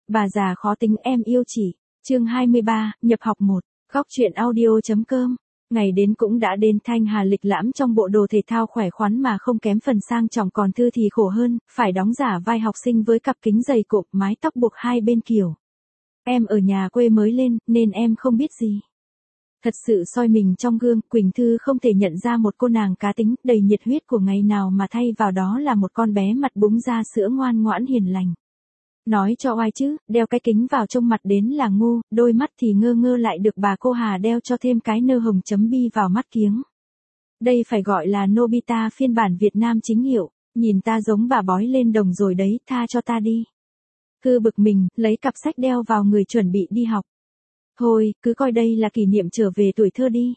Bà già khó tính em yêu chỉ. Chương 23, nhập học 1. Góc truyện audio.com. Ngày đến cũng đã đến, Thanh Hà lịch lãm trong bộ đồ thể thao khỏe khoắn mà không kém phần sang trọng, còn Thư thì khổ hơn, phải đóng giả vai học sinh với cặp kính dày cộp, mái tóc buộc hai bên kiểu. Em ở nhà quê mới lên, nên em không biết gì. Thật sự soi mình trong gương, Quỳnh Thư không thể nhận ra một cô nàng cá tính, đầy nhiệt huyết của ngày nào mà thay vào đó là một con bé mặt búng da sữa ngoan ngoãn hiền lành. Nói cho oai chứ, đeo cái kính vào trông mặt đến là ngu, đôi mắt thì ngơ ngơ lại được bà cô Hà đeo cho thêm cái nơ hồng chấm bi vào mắt kiếng. Đây phải gọi là Nobita phiên bản Việt Nam chính hiệu, nhìn ta giống bà bói lên đồng rồi đấy, tha cho ta đi. Cứ bực mình, lấy cặp sách đeo vào người chuẩn bị đi học. Thôi, cứ coi đây là kỷ niệm trở về tuổi thơ đi.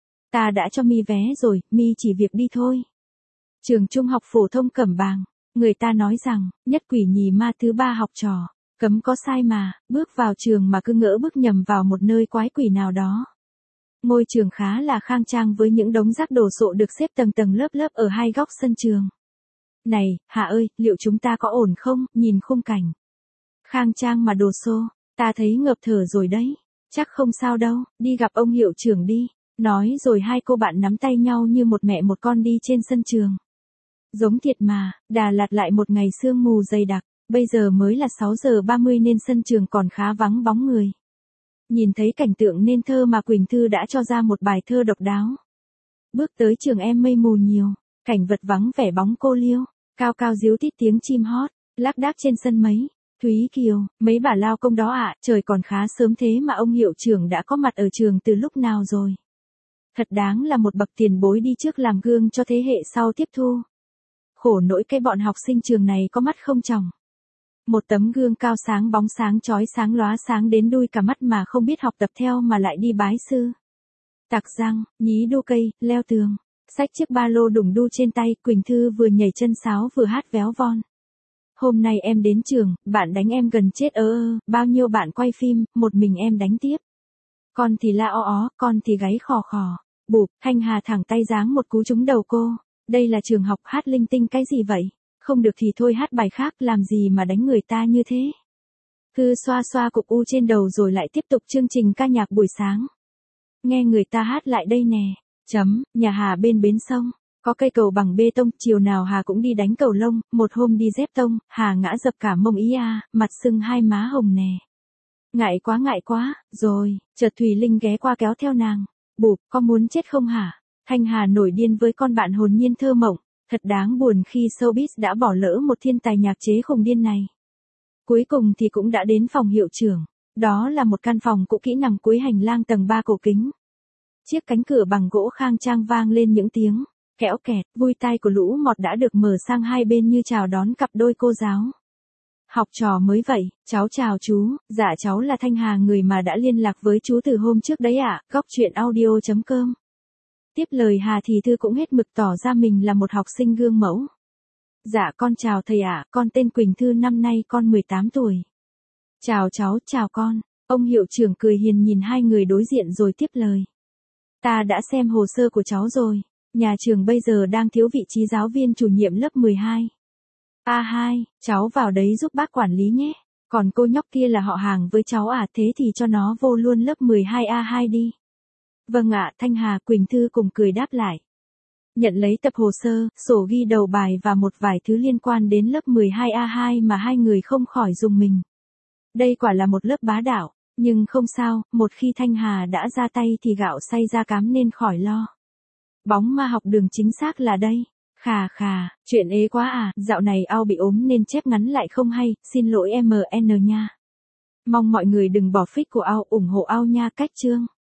Ta đã cho Mi vé rồi, Mi chỉ việc đi thôi. Trường Trung học phổ thông Cẩm Bàng. Người ta nói rằng, nhất quỷ nhì ma thứ ba học trò, cấm có sai mà, bước vào trường mà cứ ngỡ bước nhầm vào một nơi quái quỷ nào đó. Ngôi trường khá là khang trang với những đống rác đồ sộ được xếp tầng tầng lớp lớp ở hai góc sân trường. Này, Hà ơi, liệu chúng ta có ổn không, nhìn khung cảnh. Khang trang mà đồ xô, ta thấy ngợp thở rồi đấy. Chắc không sao đâu, đi gặp ông hiệu trưởng đi. Nói rồi hai cô bạn nắm tay nhau như một mẹ một con đi trên sân trường. Giống thiệt mà, Đà Lạt lại một ngày sương mù dày đặc, bây giờ mới là 6 giờ 30 nên sân trường còn khá vắng bóng người. Nhìn thấy cảnh tượng nên thơ mà Quỳnh Thư đã cho ra một bài thơ độc đáo. Bước tới trường em mây mù nhiều, cảnh vật vắng vẻ bóng cô liêu, cao cao díu tít tiếng chim hót, lác đác trên sân mấy. Thúy Kiều, mấy bà lao công đó ạ, trời còn khá sớm thế mà ông hiệu trưởng đã có mặt ở trường từ lúc nào rồi. Thật đáng là một bậc tiền bối đi trước làm gương cho thế hệ sau tiếp thu. Khổ nỗi cái bọn học sinh trường này có mắt không tròng. Một tấm gương cao sáng bóng sáng chói sáng lóa sáng đến đui cả mắt mà không biết học tập theo mà lại đi bái sư. Tạc răng, nhí đu cây, leo tường, xách chiếc ba lô đủng đu trên tay, Quỳnh Thư vừa nhảy chân sáo vừa hát véo von. Hôm nay em đến trường, bạn đánh em gần chết bao nhiêu bạn quay phim, một mình em đánh tiếp. Con thì la ó, con thì gáy khò khò. Bụp, Thanh Hà thẳng tay giáng một cú trúng đầu cô. Đây là trường học, hát linh tinh cái gì vậy? Không được thì thôi hát bài khác, làm gì mà đánh người ta như thế? Cứ xoa xoa cục u trên đầu rồi lại tiếp tục chương trình ca nhạc buổi sáng. Nghe người ta hát lại đây nè. Nhà Hà bên bến sông. Có cây cầu bằng bê tông, chiều nào Hà cũng đi đánh cầu lông, một hôm đi dép tông, Hà ngã dập cả mông ý mặt sưng hai má hồng nè. Ngại quá, rồi, chợt Thùy Linh ghé qua kéo theo nàng. Bụp, có muốn chết không hả? Thanh Hà nổi điên với con bạn hồn nhiên thơ mộng, thật đáng buồn khi showbiz đã bỏ lỡ một thiên tài nhạc chế khùng điên này. Cuối cùng thì cũng đã đến phòng hiệu trưởng, đó là một căn phòng cũ kỹ nằm cuối hành lang tầng 3 cổ kính. Chiếc cánh cửa bằng gỗ khang trang vang lên những tiếng kẽo kẹt, vui tai của lũ mọt đã được mở sang hai bên như chào đón cặp đôi cô giáo. Học trò mới vậy, cháu chào chú, dạ cháu là Thanh Hà, người mà đã liên lạc với chú từ hôm trước đấy ạ, góc truyện audio.com. Tiếp lời Hà thì Thư cũng hết mực tỏ ra mình là một học sinh gương mẫu. Dạ con chào thầy ạ, con tên Quỳnh Thư, năm nay con 18 tuổi. Chào cháu, chào con. Ông hiệu trưởng cười hiền nhìn hai người đối diện rồi tiếp lời. Ta đã xem hồ sơ của cháu rồi. Nhà trường bây giờ đang thiếu vị trí giáo viên chủ nhiệm lớp 12. A2, cháu vào đấy giúp bác quản lý nhé. Còn cô nhóc kia là họ hàng với cháu à, thế thì cho nó vô luôn lớp 12 A2 đi. Vâng ạ, Thanh Hà, Quỳnh Thư cùng cười đáp lại. Nhận lấy tập hồ sơ, sổ ghi đầu bài và một vài thứ liên quan đến lớp 12 A2 mà hai người không khỏi rùng mình. Đây quả là một lớp bá đạo, nhưng không sao, một khi Thanh Hà đã ra tay thì gạo xay ra cám nên khỏi lo. Bóng ma học đường chính xác là đây. Khà, chuyện ế quá à, dạo này ao bị ốm nên chép ngắn lại không hay, xin lỗi MN nha. Mong mọi người đừng bỏ phích của ao, ủng hộ ao nha, cách chương.